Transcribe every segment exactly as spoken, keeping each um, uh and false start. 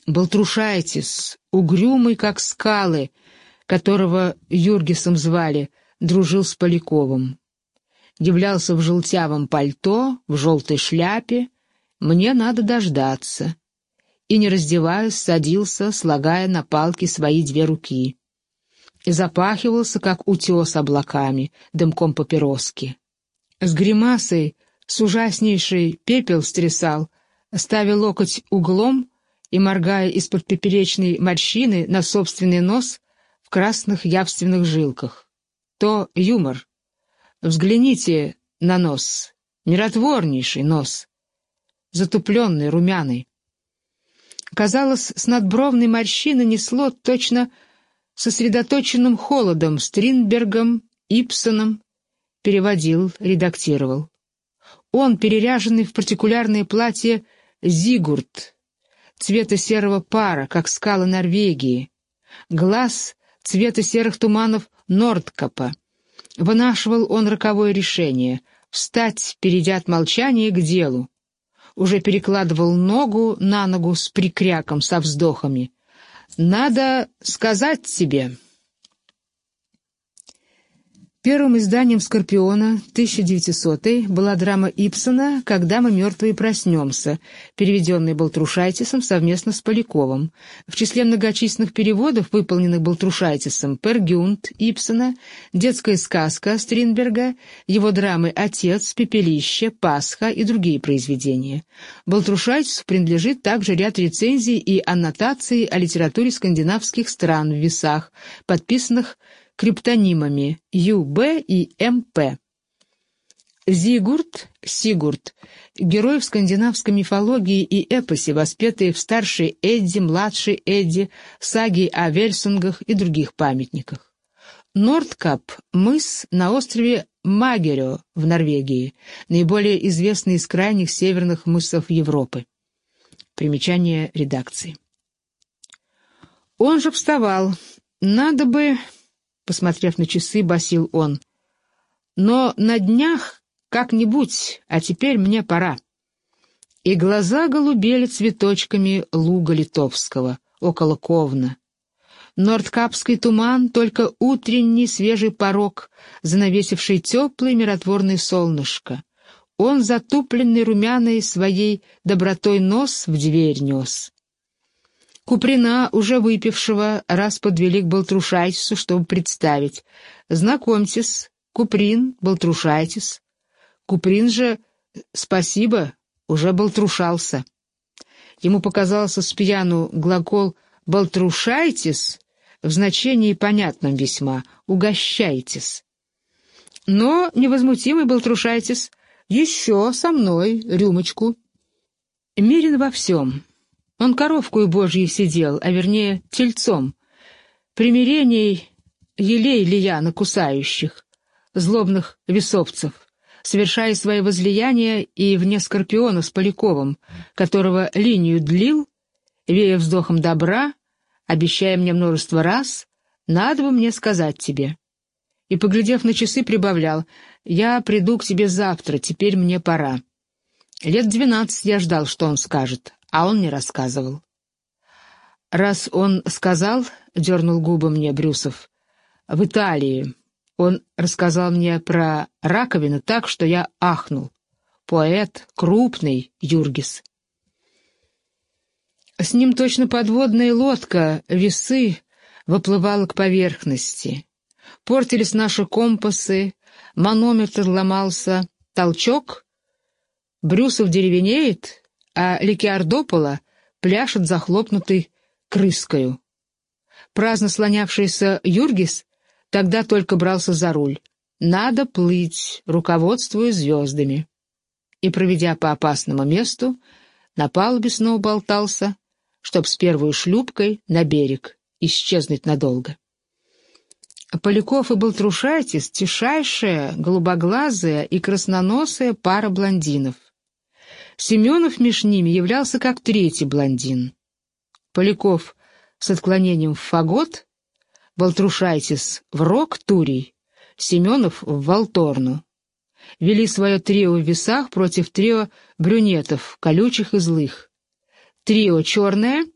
Балтрушайтис, угрюмый, как скалы, которого Юргисом звали, дружил с Поляковым. Являлся в желтявом пальто, в желтой шляпе. Мне надо дождаться. И, не раздеваясь, садился, слагая на палке свои две руки. И запахивался, как утес облаками, дымком папироски. С гримасой, с ужаснейшей пепел стрясал, ставя локоть углом и моргая из-под поперечной морщины на собственный нос в красных явственных жилках. То юмор. Взгляните на нос. Миротворнейший нос. Затупленный, румяный. Казалось, с надбровной морщины несло точно сосредоточенным холодом, Стринбергом, Ибсеном. Переводил, редактировал. Он, переряженный в партикулярное платье Зигурд, цвета серого пара, как скалы Норвегии, глаз цвета серых туманов Нордкапа. Вынашивал он роковое решение — встать, перейдя от молчания к делу. Уже перекладывал ногу на ногу с прикряком, со вздохами. «Надо сказать тебе». Первым изданием «Скорпиона» тысяча девятисотый была драма Ибсена «Когда мы мертвые проснемся», переведенная Балтрушайтисом совместно с Поляковым. В числе многочисленных переводов, выполненных Балтрушайтисом, «Пер Гюнт» Ибсена, «Детская сказка» Стринберга, его драмы «Отец», «Пепелище», «Пасха» и другие произведения. Балтрушайтису принадлежит также ряд рецензий и аннотаций о литературе скандинавских стран в весах, подписанных криптонимами Ю Б и М П. Зигурд, Сигурд, герой в скандинавской мифологии и эпосе, воспетые в старшей Эдди, младшей Эдди, саге о Вельсунгах и других памятниках. Нордкап — мыс на острове Магерё в Норвегии, наиболее известный из крайних северных мысов Европы. Примечание редакции. Он же вставал. Надо бы... Посмотрев на часы, басил он. «Но на днях как-нибудь, а теперь мне пора». И глаза голубели цветочками луга литовского, около Ковна. Нордкапский туман — только утренний свежий порог, занавесивший теплое миротворное солнышко. Он, затупленный румяной своей добротой нос, в дверь нес. Куприна, уже выпившего, раз подвели к Балтрушайтису, чтобы представить. «Знакомьтесь, Куприн, Балтрушайтис». Куприн же, спасибо, уже балтрушался. Ему показался с пьяну глагол «балтрушайтис» в значении понятном весьма «угощайтесь». Но невозмутимый Балтрушайтис: «Еще со мной рюмочку». Мирен во всем. Он коровкою Божьей сидел, а вернее тельцом. Примирений елей лия на кусающих, злобных весовцев, совершая свои возлияния и вне Скорпиона с Поляковым, которого линию длил, вея вздохом добра, обещая мне множество раз, надо бы мне сказать тебе. И, поглядев на часы, прибавлял: «Я приду к тебе завтра, теперь мне пора». Лет двенадцать я ждал, что он скажет, а он не рассказывал. Раз он сказал, — дернул губы мне Брюсов, — в Италии, он рассказал мне про раковину так, что я ахнул. Поэт, крупный, Юргис. С ним точно подводная лодка, весы, выплывала к поверхности. Портились наши компасы, манометр ломался, толчок. Брюсов деревенеет, а Ликиардопола пляшет захлопнутой крыскою. Праздно слонявшийся Юргис тогда только брался за руль. Надо плыть, руководствуясь звездами. И, проведя по опасному месту, на палубе снова болтался, чтоб с первой шлюпкой на берег исчезнуть надолго. Поляков и Балтрушайтис — тишайшая, голубоглазая и красноносая пара блондинов. Семенов меж ними являлся как третий блондин. Поляков с отклонением в фагот, Балтрушайтис в рок-турий, Семенов в валторну. Вели свое трио в весах против трио брюнетов, колючих и злых. Трио черное,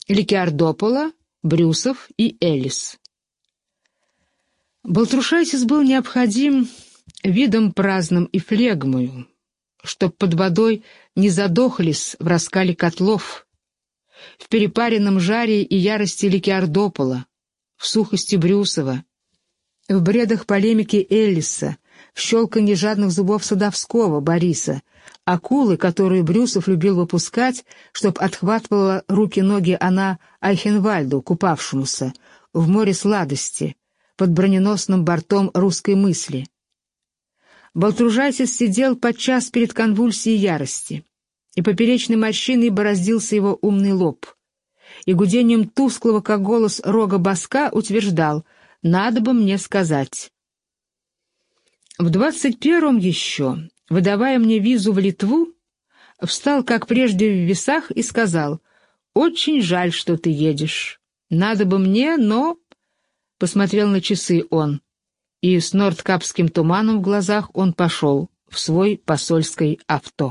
Ликиардопола, Брюсов и Эллис. Балтрушайтис был необходим видом праздным и флегмою, чтоб под водой не задохлись в раскале котлов, в перепаренном жаре и ярости Ликиардопола, в сухости Брюсова, в бредах полемики Эллиса, в щелканье жадных зубов Садовского, Бориса, акулы, которую Брюсов любил выпускать, чтоб отхватывала руки-ноги она Айхенвальду, купавшемуся, в море сладости, под броненосным бортом русской мысли. Балтрушайтис сидел подчас перед конвульсией ярости, и поперечной морщиной бороздился его умный лоб, и гудением тусклого, как голос рога боска, утверждал: «Надо бы мне сказать». В двадцать первом еще, выдавая мне визу в Литву, встал, как прежде, в весах и сказал: «Очень жаль, что ты едешь. Надо бы мне, но...» Посмотрел на часы он, и с нордкапским туманом в глазах он пошел в свой посольский авто.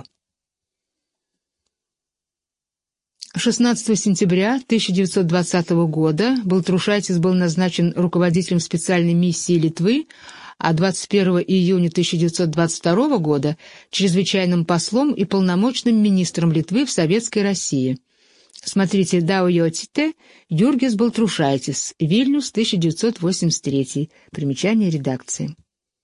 шестнадцатого сентября тысяча девятьсот двадцатого года Балтрушайтис был назначен руководителем специальной миссии Литвы, а двадцать первого июня тысяча девятьсот двадцать второго года чрезвычайным послом и полномочным министром Литвы в Советской России. Смотрите «Даujotite», Юргис Балтрушайтис, Вильнюс, тысяча девятьсот восемьдесят третий. Примечание редакции.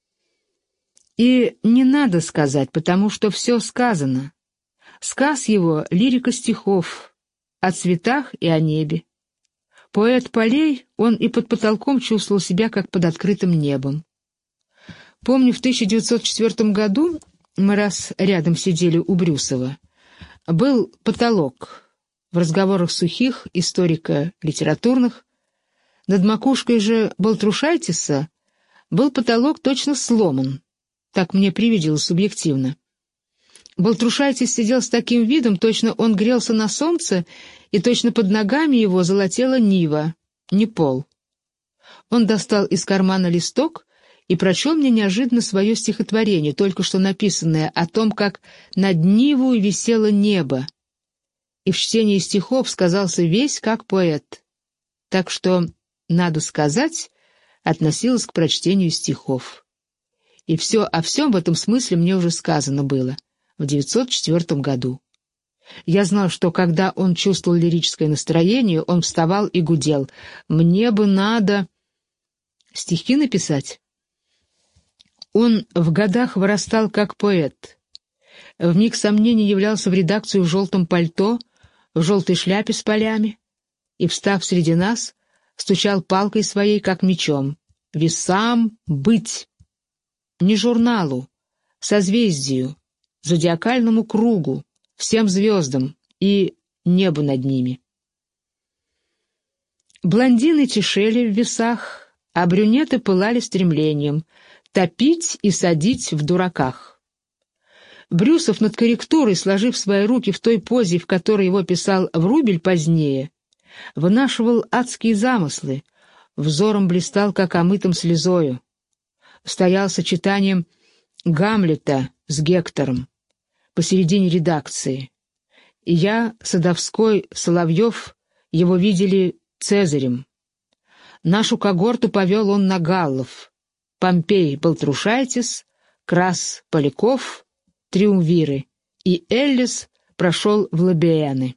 И не надо сказать, потому что все сказано. Сказ его — лирика стихов о цветах и о небе. Поэт полей, он и под потолком чувствовал себя, как под открытым небом. Помню, в тысяча девятьсот четвёртом году мы раз рядом сидели у Брюсова. Был потолок. В разговорах сухих, историко-литературных, над макушкой же Балтрушайтиса был потолок точно сломан, так мне привиделось субъективно. Балтрушайтис сидел с таким видом, точно он грелся на солнце, и точно под ногами его золотела нива, не пол. Он достал из кармана листок и прочел мне неожиданно свое стихотворение, только что написанное, о том, как над нивою висело небо, и в чтении стихов сказался весь как поэт. Так что, надо сказать, относилось к прочтению стихов. И все о всем в этом смысле мне уже сказано было в девятьсот четвёртом году. Я знал, что когда он чувствовал лирическое настроение, он вставал и гудел: «Мне бы надо стихи написать». Он в годах вырастал как поэт. Вмиг сомнений являлся в редакцию в желтом пальто, в желтой шляпе с полями, и, встав среди нас, стучал палкой своей, как мечом: «Весам быть! Не журналу, созвездию, зодиакальному кругу, всем звездам и небу над ними». Блондины тишели в весах, а брюнеты пылали стремлением топить и садить в дураках. Брюсов над корректурой, сложив свои руки в той позе, в которой его писал Врубель позднее, вынашивал адские замыслы, взором блистал, как омытым слезою. Стоял сочетанием Гамлета с Гектором посередине редакции. И я, Садовской, Соловьев его видели Цезарем. Нашу когорту повел он на галлов: Помпей, Балтрушайтис, Крас, Поляков, Триумвиры, и Эллис прошел в Лабиэны.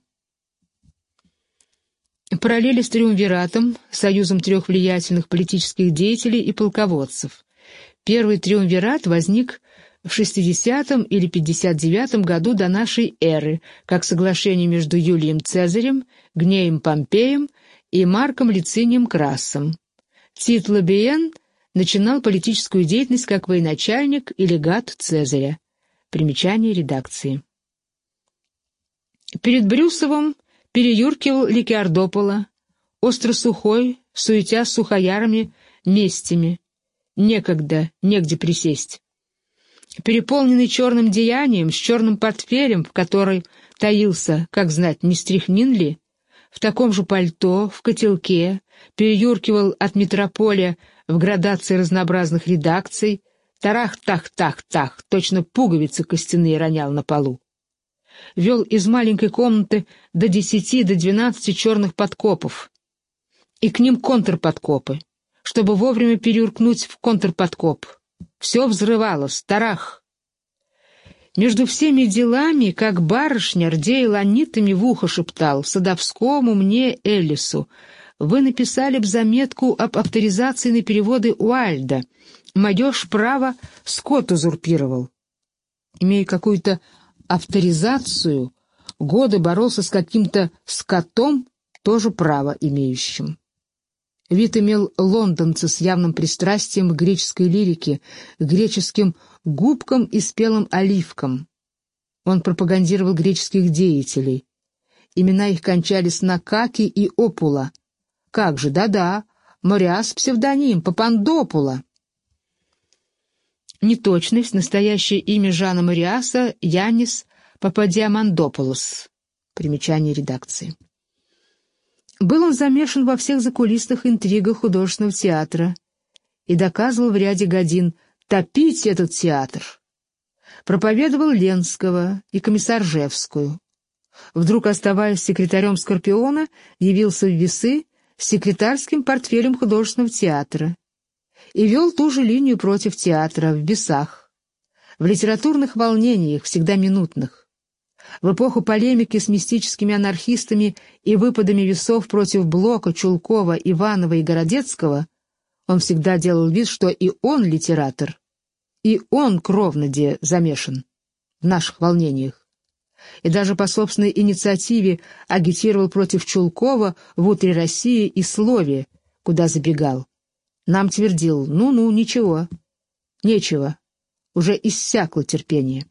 Параллели с Триумвиратом, союзом трех влиятельных политических деятелей и полководцев. Первый Триумвират возник в шестидесятом или пятьдесят девятом году до нашей эры, как соглашение между Юлием Цезарем, Гнеем Помпеем и Марком Лицинием Красом. Тит Лабиен начинал политическую деятельность как военачальник и легат Цезаря. Примечание редакции. Перед Брюсовым переюркивал Ликиардопола, остро сухой, суетя с сухоярами, местями. Некогда, негде присесть. Переполненный черным деянием, с черным портфелем, в который таился, как знать, не стряхнин ли, в таком же пальто, в котелке, переюркивал от метрополя в градации разнообразных редакций, тарах-тах-тах-тах, точно пуговицы костяные ронял на полу. вел из маленькой комнаты до десяти, до двенадцати черных подкопов, и к ним контрподкопы, чтобы вовремя переуркнуть в контрподкоп. Все взрывалось, тарах. Между всеми делами, как барышня, рдея ланитами, в ухо шептал Садовскому, мне, Эллису: «Вы написали б заметку об авторизации на переводы Уайльда. Мое ж право скот узурпировал». Имея какую-то авторизацию, годы боролся с каким-то скотом, тоже право имеющим. Вид имел лондонца с явным пристрастием к греческой лирике, к греческим губкам и спелым оливкам. Он пропагандировал греческих деятелей. Имена их кончались на каки и опула. Как же, да-да, Мориас — псевдоним, Папандопула. Неточность: настоящее имя Жана Мориаса — Яннис Пападиамандопулос. Примечание редакции. Был он замешан во всех закулисных интригах художественного театра и доказывал в ряде годин топить этот театр. Проповедовал Ленского и Комиссаржевскую. Вдруг, оставаясь секретарем Скорпиона, явился в Весы с секретарским портфелем художественного театра и вел ту же линию против театра в Весах, в литературных волнениях, всегда минутных. В эпоху полемики с мистическими анархистами и выпадами Весов против Блока, Чулкова, Иванова и Городецкого он всегда делал вид, что и он литератор, и он кровно де замешан в наших волнениях. И даже по собственной инициативе агитировал против Чулкова в «Утре России» и «Слове», куда забегал. Нам твердил: ну-ну, ничего, нечего, уже иссякло терпение.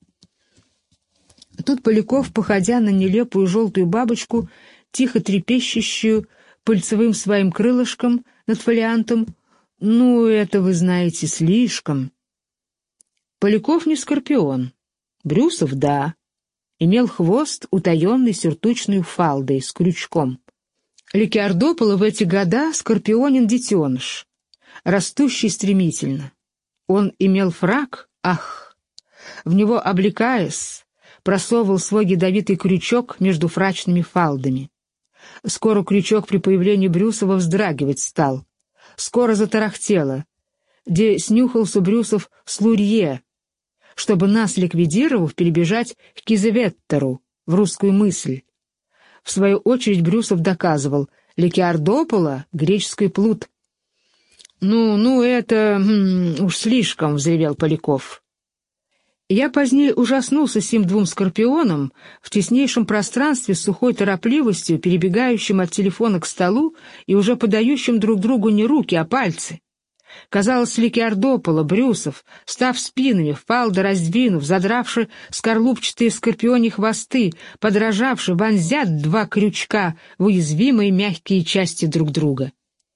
Тут Поляков, походя на нелепую желтую бабочку, тихо трепещущую пыльцевым своим крылышком над фолиантом: «Ну, это, вы знаете, слишком». Поляков не Скорпион. Брюсов — да. Имел хвост, утаенный сюртучной фалдой, с крючком. Ликиардополо в эти года Скорпионин детеныш, растущий стремительно. Он имел фрак, ах, в него облекаясь, просовывал свой ядовитый крючок между фрачными фалдами. Скоро крючок при появлении Брюсова вздрагивать стал. Скоро затарахтело, где снюхался Брюсов с Лурье, чтобы, нас ликвидировав, перебежать к Кизеветтеру, в русскую мысль. В свою очередь Брюсов доказывал: Ликиардополо — греческий плут. «Ну, ну, это м, уж слишком», — взревел Поляков. Я позднее ужаснулся сим двум скорпионам в теснейшем пространстве с сухой торопливостью, перебегающим от телефона к столу и уже подающим друг другу не руки, а пальцы. Казалось, Ликиардополо, Брюсов, став спинами, фалды раздвинув, задравши скорлупчатые скорпионьи хвосты, подражавши, вонзят два крючка в уязвимые мягкие части друг друга.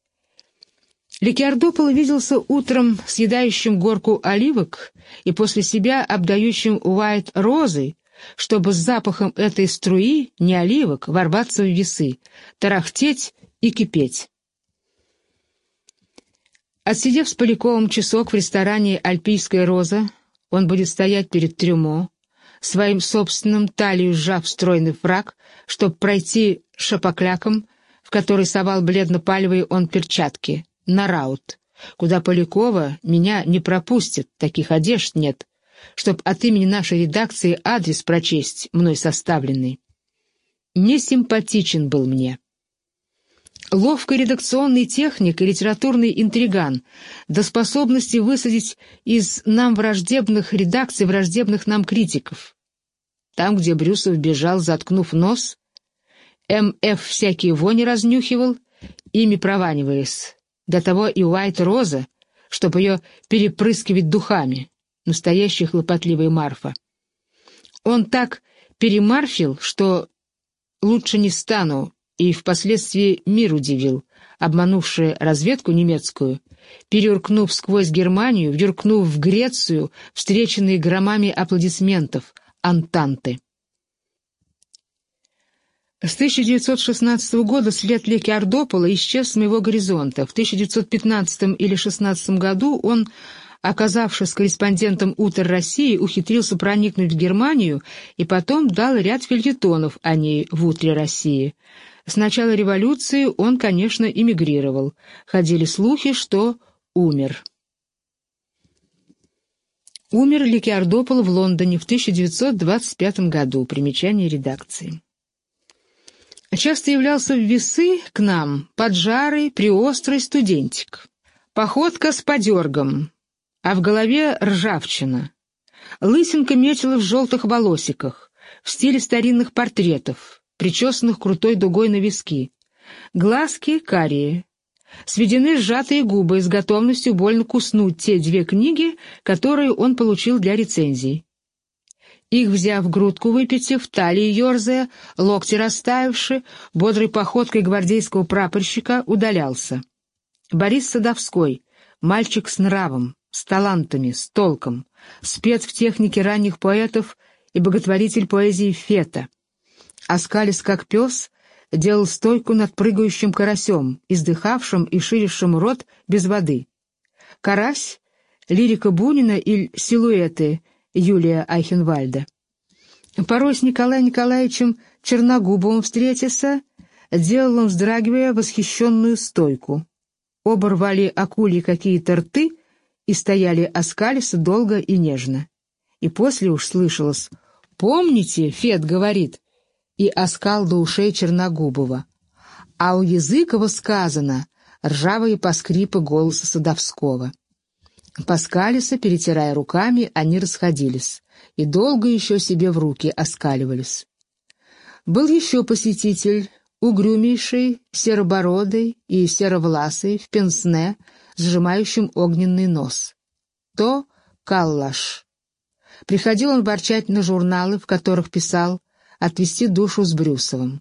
Ликиардополо виделся утром съедающим горку оливок и после себя обдающим Уайт розой, чтобы с запахом этой струи, не оливок, ворваться в Весы, тарахтеть и кипеть. Отсидев с Поляковым часок в ресторане «Альпийская роза», он будет стоять перед трюмо, своим собственным талию сжав стройный фрак, чтоб пройти шапокляком, в который совал бледно-палевые он перчатки, на раут, куда Полякова меня не пропустит, таких одежд нет, чтоб от имени нашей редакции адрес прочесть, мной составленный. Несимпатичен был мне. Ловкий редакционный техник и литературный интриган, до способности высадить из нам враждебных редакций враждебных нам критиков. Там, где Брюсов бежал, заткнув нос, эм эф всякие вони разнюхивал, ими прованиваясь. До того и Уайт роза, чтобы ее перепрыскивать духами, настоящая хлопотливая Марфа. Он так перемарфил, что лучше не стану, и впоследствии мир удивил, обманувший разведку немецкую, переуркнув сквозь Германию, вдюркнув в Грецию, встреченные громами аплодисментов, антанты. С тысяча девятьсот шестнадцатого года след Ликиардополо исчез с моего горизонта. В тысяча девятьсот пятнадцатом или шестнадцатом году он оказавшись корреспондентом «Утр России», ухитрился проникнуть в Германию и потом дал ряд фельетонов о ней в «Утре России». С начала революции он, конечно, эмигрировал. Ходили слухи, что умер. Умер Ликиардополо в Лондоне в тысяча девятьсот двадцать пятом году. Примечание редакции. Часто являлся в весы к нам поджарый, приострый студентик. Походка с подергом, а в голове ржавчина. Лысинка метила в желтых волосиках, в стиле старинных портретов, причесанных крутой дугой на виски. Глазки карие. Сведены сжатые губы с готовностью больно куснуть те две книги, которые он получил для рецензий. Их, взяв грудку выпитив, талии ерзая, локти растаявши, бодрой походкой гвардейского прапорщика удалялся. Борис Садовской, мальчик с нравом, с талантами, с толком, спец в технике ранних поэтов и боготворитель поэзии Фета. Оскалясь как пес, делал стойку над прыгающим карасем, издыхавшим и ширившим рот без воды. Карась, лирика Бунина или силуэты Юлия Айхенвальда. Порой с Николаем Николаевичем Черногубовым встретился, делал он, вздрагивая, восхищенную стойку. Оба рвали акульи какие-то рты и стояли оскалясь долго и нежно. И после уж слышалось: «Помните, Фет говорит», и оскал до ушей Черногубова. А у Языкова сказано ржавые поскрипы голоса Садовского. Поскалися, перетирая руками, они расходились, и долго еще себе в руки оскаливались. Был еще посетитель, угрюмейший, серобородый и серовласый, в пенсне, сжимающим огненный нос. То Каллаш. Приходил он ворчать на журналы, в которых писал, отвести душу с Брюсовым.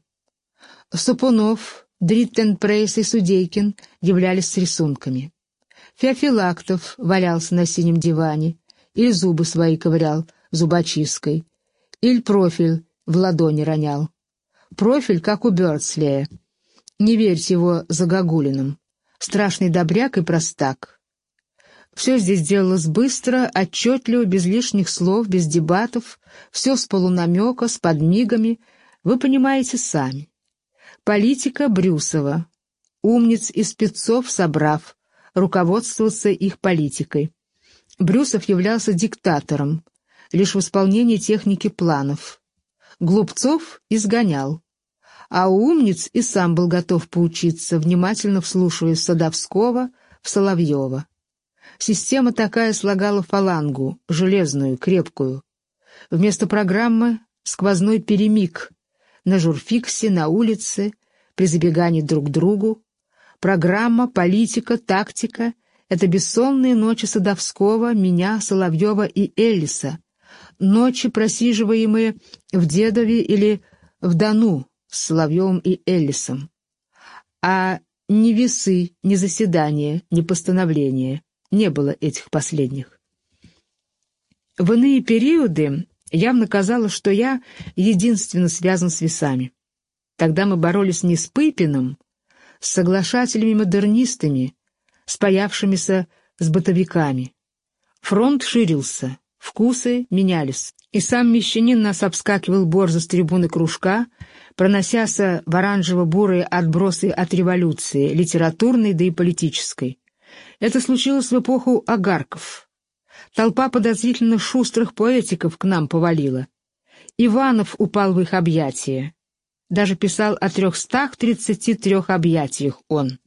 Сапунов, Дриттенпрейс и Судейкин являлись с рисунками. Феофилактов валялся на синем диване, или зубы свои ковырял зубочисткой, или профиль в ладони ронял. Профиль, как у Бёрдслея. Не верьте его загогулиным. Страшный добряк и простак. Все здесь делалось быстро, отчетливо, без лишних слов, без дебатов, все с полунамека, с подмигами, вы понимаете сами. Политика Брюсова. Умниц и спецов собрав, руководствовался их политикой. Брюсов являлся диктатором, лишь в исполнении техники планов. Глупцов изгонял. А у умниц и сам был готов поучиться, внимательно вслушиваясь в Садовского, в Соловьева. Система такая слагала фалангу, железную, крепкую. Вместо программы — сквозной перемиг, на журфиксе, на улице, при забегании друг к другу. Программа, политика, тактика — это бессонные ночи Садовского, меня, Соловьева и Эллиса, ночи, просиживаемые в Дедове или в Дону с Соловьевым и Эллисом. А ни весы, ни заседания, ни постановления не было этих последних. В иные периоды явно казалось, что я единственно связан с весами. Тогда мы боролись не с Пыпиным, с соглашателями-модернистами, спаявшимися с бытовиками. Фронт ширился, вкусы менялись, и сам мещанин нас обскакивал борзо с трибуны кружка, проносяся в оранжево-бурые отбросы от революции, литературной да и политической. Это случилось в эпоху огарков. Толпа подозрительно шустрых поэтиков к нам повалила. Иванов упал в их объятия. Даже писал о трехстах тридцати трех объятиях он.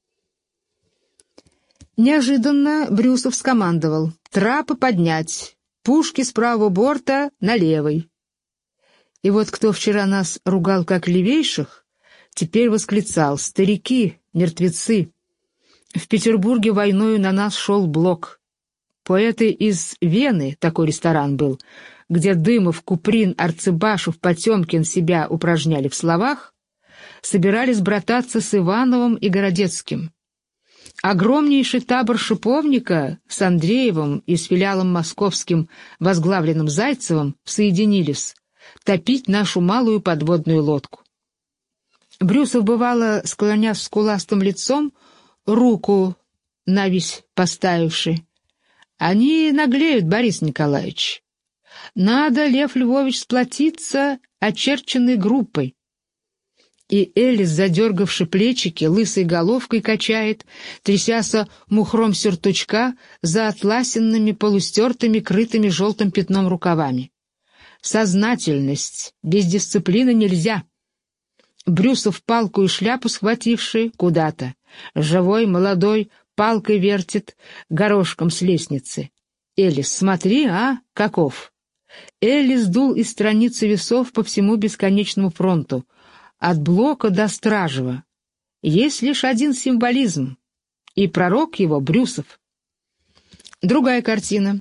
Неожиданно Брюсов скомандовал: «Трапы поднять, пушки с правого борта на левый». И вот кто вчера нас ругал как левейших, теперь восклицал: «Старики, мертвецы». В Петербурге войною на нас шел блок. Поэты из Вены, такой ресторан был, где Дымов, Куприн, Арцебашев, Потемкин себя упражняли в словах, собирались брататься с Ивановым и Городецким. Огромнейший табор Шиповника с Андреевым и с филиалом московским, возглавленным Зайцевым, соединились топить нашу малую подводную лодку. Брюсов, бывало, склонясь скуластым лицом, руку навись поставивши, Они наглеют, Борис Николаевич. Надо, Лев Львович, сплотиться очерченной группой. И Элис, задергавши плечики, лысой головкой качает, трясяся мухром сюртучка за атласинными, полустертыми, крытыми желтым пятном рукавами. Сознательность, без дисциплины нельзя. Брюсов палку и шляпу схвативший куда-то. Живой, молодой, палкой вертит, горошком с лестницы. Элис, смотри, а, каков. Элис дул из страницы весов по всему бесконечному фронту, от Блока до Стражева. Есть лишь один символизм, и пророк его — Брюсов. Другая картина.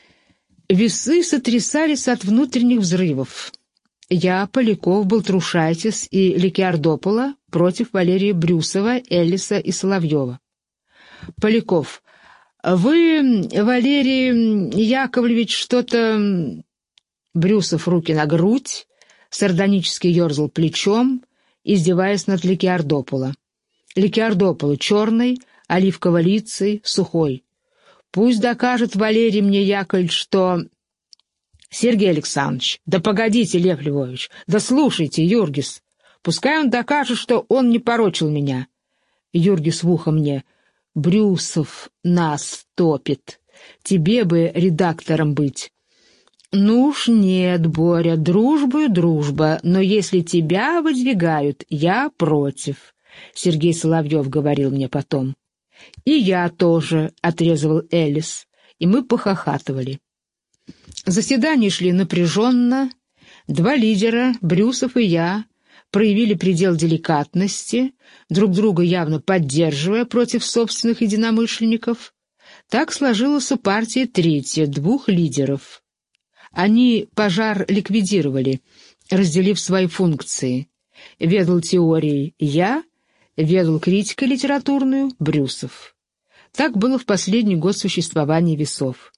Весы сотрясались от внутренних взрывов. Я, Поляков, Балтрушайтис и Ликиардопола против Валерия Брюсова, Эллиса и Соловьева. Поляков. Вы, Валерий Яковлевич, что-то... Брюсов руки на грудь, сардонически ерзал плечом, издеваясь над Ликиардопола. Ликиардопола черный, оливково-лицый, сухой. Пусть докажет Валерий мне, Яковлевич, что... Сергей Александрович, да погодите, Лев Львович, да слушайте, Юргис. Пускай он докажет, что он не порочил меня. Юргис в ухо мне. Брюсов нас топит. Тебе бы редактором быть. Ну уж нет, Боря, дружбу и дружба, но если тебя выдвигают, я против. Сергей Соловьев говорил мне потом. И я тоже, отрезывал Эллис, и мы похохатывали. Заседания шли напряженно. Два лидера, Брюсов и я, проявили предел деликатности, друг друга явно поддерживая против собственных единомышленников. Так сложилась партия третья, двух лидеров. Они пожар ликвидировали, разделив свои функции. Ведал теорией я, ведал критикой литературную Брюсов. Так было в последний год существования весов.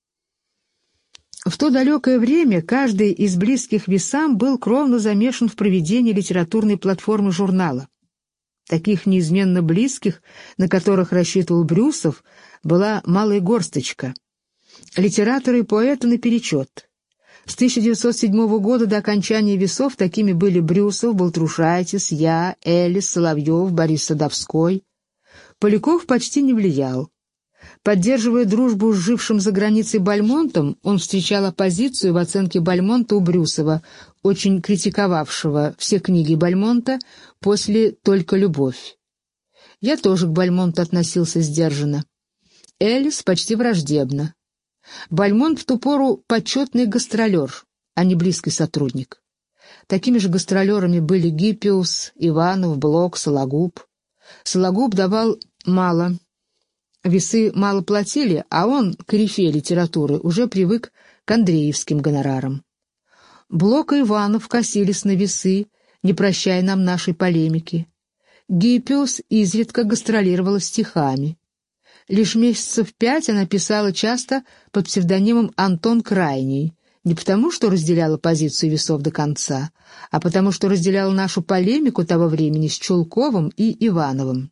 В то далекое время каждый из близких весам был кровно замешан в проведении литературной платформы журнала. Таких неизменно близких, на которых рассчитывал Брюсов, была малая горсточка. Литераторы и поэты наперечет. С тысяча девятьсот седьмого года до окончания весов такими были Брюсов, Балтрушайтис, я, Эллис, Соловьев, Борис Садовской. Поляков почти не влиял. Поддерживая дружбу с жившим за границей Бальмонтом, он встречал оппозицию в оценке Бальмонта у Брюсова, очень критиковавшего все книги Бальмонта после «Только любовь». Я тоже к Бальмонту относился сдержанно. Эллис почти враждебно. Бальмонт в ту пору почетный гастролер, а не близкий сотрудник. Такими же гастролерами были Гиппиус, Иванов, Блок, Сологуб. Сологуб давал мало. Весы мало платили, а он, корифей литературы, уже привык к андреевским гонорарам. Блок и Иванов косились на весы, не прощая нам нашей полемики. Гиппиус изредка гастролировала стихами. Лишь месяцев пять она писала часто под псевдонимом Антон Крайний, не потому, что разделяла позицию весов до конца, а потому, что разделяла нашу полемику того времени с Чулковым и Ивановым.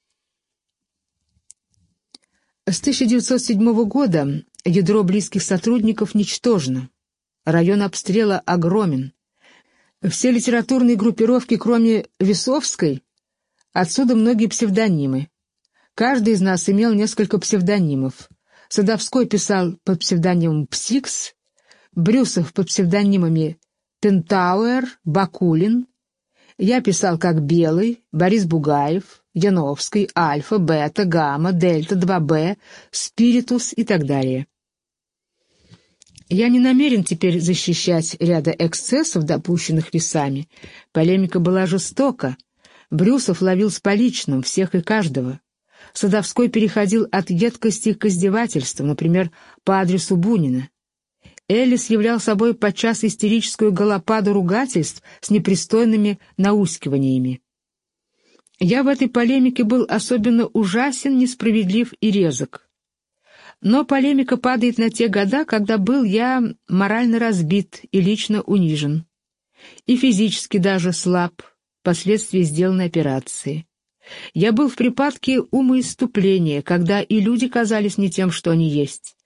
С тысяча девятьсот седьмого года ядро близких сотрудников ничтожно. Район обстрела огромен. Все литературные группировки, кроме Весовской, отсюда многие псевдонимы. Каждый из нас имел несколько псевдонимов. Садовской писал под псевдонимом Псикс, Брюсов под псевдонимами Пентауэр, Бакулин. Я писал как Белый, Борис Бугаев, Яновский, Альфа, Бета, Гамма, Дельта, два бэ, Спиритус и так далее. Я не намерен теперь защищать ряда эксцессов, допущенных весами. Полемика была жестока. Брюсов ловил с поличным всех и каждого. Садовской переходил от едкости к издевательствам, например, по адресу Бунина. Эллис являл собой подчас истерическую галопаду ругательств с непристойными наускиваниями. Я в этой полемике был особенно ужасен, несправедлив и резок. Но полемика падает на те года, когда был я морально разбит и лично унижен. И физически даже слаб, впоследствии сделанной операции. Я был в припадке умоиступления, когда и люди казались не тем, что они есть.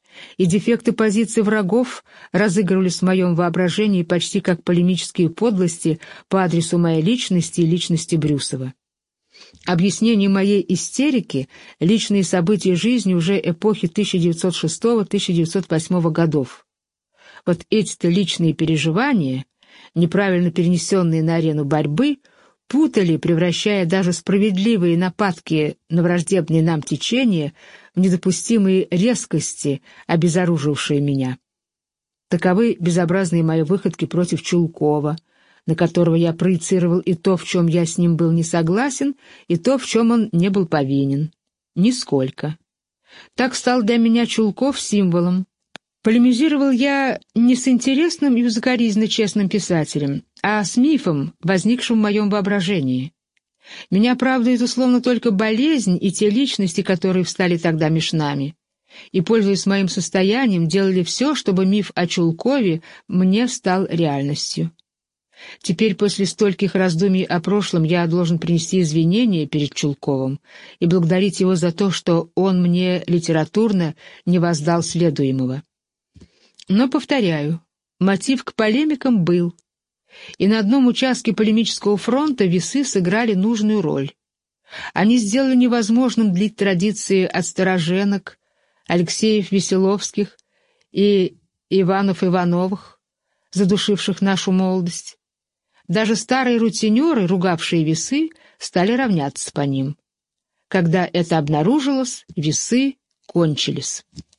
и дефекты позиций врагов разыгрывались в моем воображении почти как полемические подлости по адресу моей личности и личности Брюсова. Объяснение моей истерики — личные события жизни уже эпохи тысяча девятьсот шестого — тысяча девятьсот восьмого годов. Вот эти-то личные переживания, неправильно перенесенные на арену борьбы, путали, превращая даже справедливые нападки на враждебные нам течения в недопустимые резкости, обезоружившие меня. Таковы безобразные мои выходки против Чулкова, на которого я проецировал и то, в чем я с ним был не согласен, и то, в чем он не был повинен. Нисколько. Так стал для меня Чулков символом. Полемизировал я не с интересным и высокоризно честным писателем, а с мифом, возникшим в моем воображении. Меня оправдывает условно только болезнь и те личности, которые встали тогда меж нами, и, пользуясь моим состоянием, делали все, чтобы миф о Чулкове мне стал реальностью. Теперь, после стольких раздумий о прошлом, я должен принести извинения перед Чулковым и благодарить его за то, что он мне литературно не воздал следуемого. Но, повторяю, мотив к полемикам был, и на одном участке полемического фронта весы сыграли нужную роль. Они сделали невозможным длить традиции от Староженок, Алексеев-Веселовских и Иванов-Ивановых, задушивших нашу молодость. Даже старые рутинеры, ругавшие весы, стали равняться по ним. Когда это обнаружилось, весы кончились.